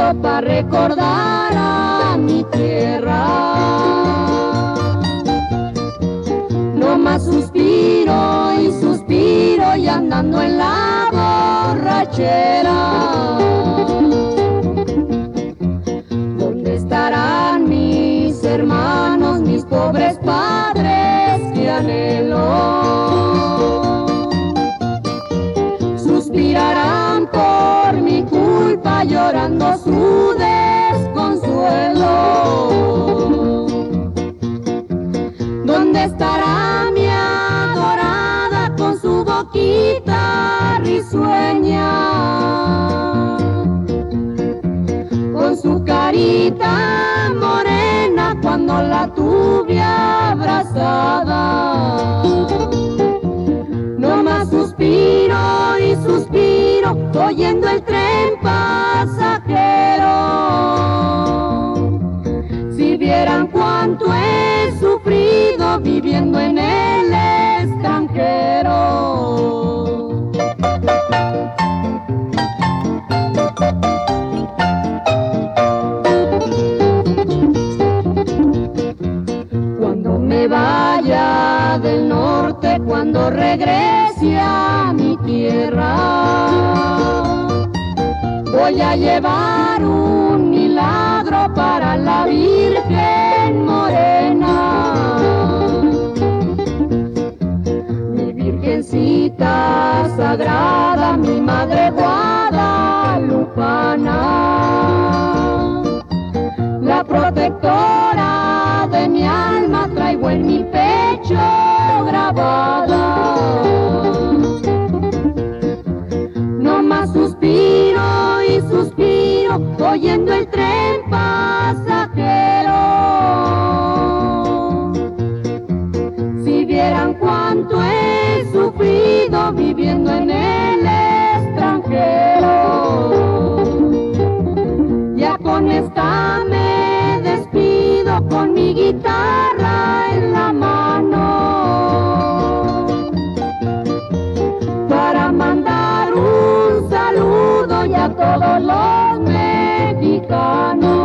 viviendo para recordar a mi tierra. No más suspiro y suspiro y andando en la borrachera. ¿Dónde estarán mis hermanos, mis pobres padres que anhelo? Suspirarán por mi culpa, llorando su desconsuelo. ¿Dónde estará mi adorada con su boquita risueña? Con su carita morena cuando la tuve abrazada. No más suspiro y suspiro oyendo el tren pasajero. Si vieran cuánto he sufrido viviendo en el extranjero. Cuando me vaya del norte, cuando regrese a mi tierra, voy a llevar un milagro para la Virgen Morena. Mi Virgencita sagrada, mi Madre guadalupana, la protectora de mi alma, traigo en mi pecho grabada. No más suspiro y suspiro oyendo el tren pasajero. Si vieran cuánto he sufrido viviendo en el extranjero. Ya con esta me despido con mi guitarra en la mano, para mandar un saludo y a todos los mexicanos.